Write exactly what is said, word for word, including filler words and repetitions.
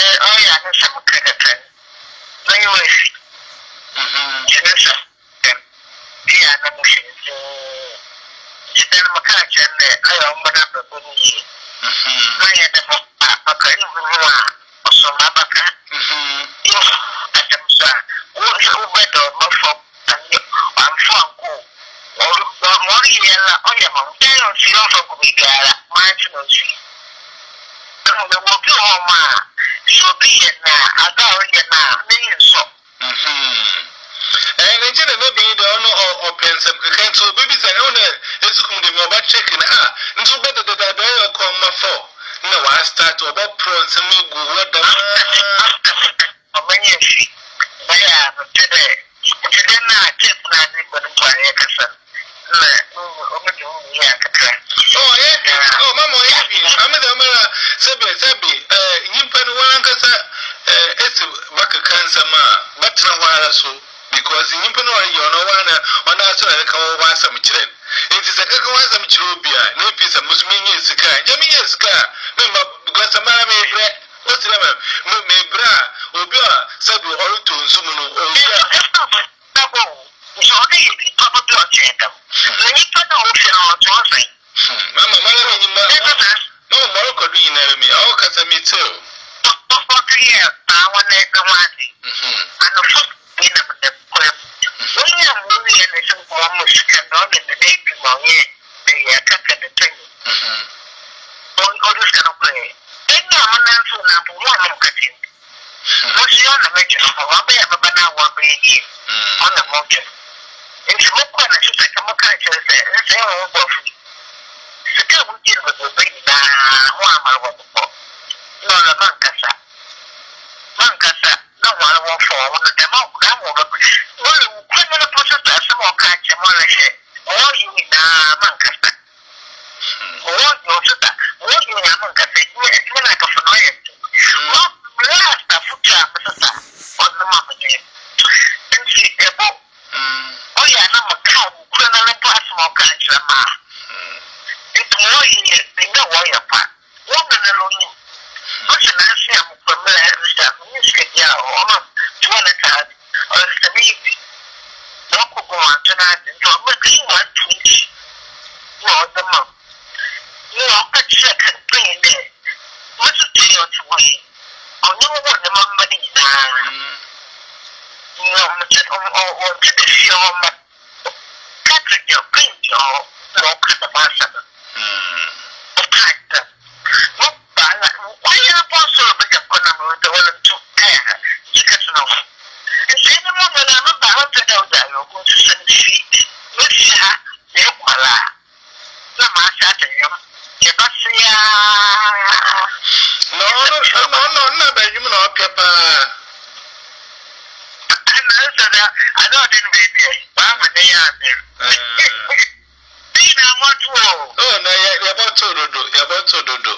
oh yeah, no some credit. No you wish. Mhm. Jenesa. Yeah, no machine. Jidan makacha ne ayo mbona babuni. Mhm. No ya demo baka ni huwa. So mabaka. Mhm. Yo atamsa. Wo wo bedo mafo. Am fanko. Wo mori yela oya mo. Tell us you for kubigara. Manchi no si. No wo ki o ma. So be na aga o ye na ni so. Mhm. And I didn't know the honor or pensum can so babies and owner is come the mobile chicken. Ah, and so better that I bear come my four. No, I start to about prawns and no good. What the many sheep. Yeah, but today, today, not just not even for a cousin. Oh, yeah, oh, Mamma, I'm a Mara, Sabi, Sabi, uh, you put one cassa, uh, it's back a cancer, but no while so. Because in Impano, you know, one on our side, I come over some children. It is a Kakawasam Chirubia, no piece of Muslim is a car. Jamie is a car. Remember, because a man may bread, what's the name? May bra, Obia, Sabu, or to Sumuno, or it's only if you pop up your check. When you put the ocean on Johnson, Mamma, no more could be in enemy, all Casami too. What here, I want to go on. And the foot in the when you are moving in some almost cannot in the day before you attack the thing. All this kind of play. Then you are an answer now for one of cutting. What's your nature of a way of a banana one being on the mountain? In smoke, when I should take a mechanical say, say, oh, both. The girl who deal with the baby now, one of my water. No, the Mancasa. Mancasa, no one will fall on the demo. Well, criminal process, some more catch and one shit. All you in Mancasa. All you to that. All you in Mancasa, you're like a familiar. What last a foot job on the market? And she a book. Oh, yeah, I'm a cow, criminal plasma catch a ma. It's more in it, they know why you're part. Woman alone. What's an answer from the stuff? You said, yeah, or two and a card. Or the baby. No could go on tonight and drop a clean one to each. You are the mom. You are a second playing there. What's the day or two way? Oh, you want the mom money now. You know, or did the show on my Patrick, your print, your local cut the master. Hm. What? Why are you also a bit of Conamo with the one to air? You can know. And say the moment I'm about to know that you're going to send feet. Which you have, you are. The master to you. You must say, no, no, no, no, no, but you know, Papa. I know I didn't be there. I'm a day out there. Oh, no, you're about to do, you're about to do.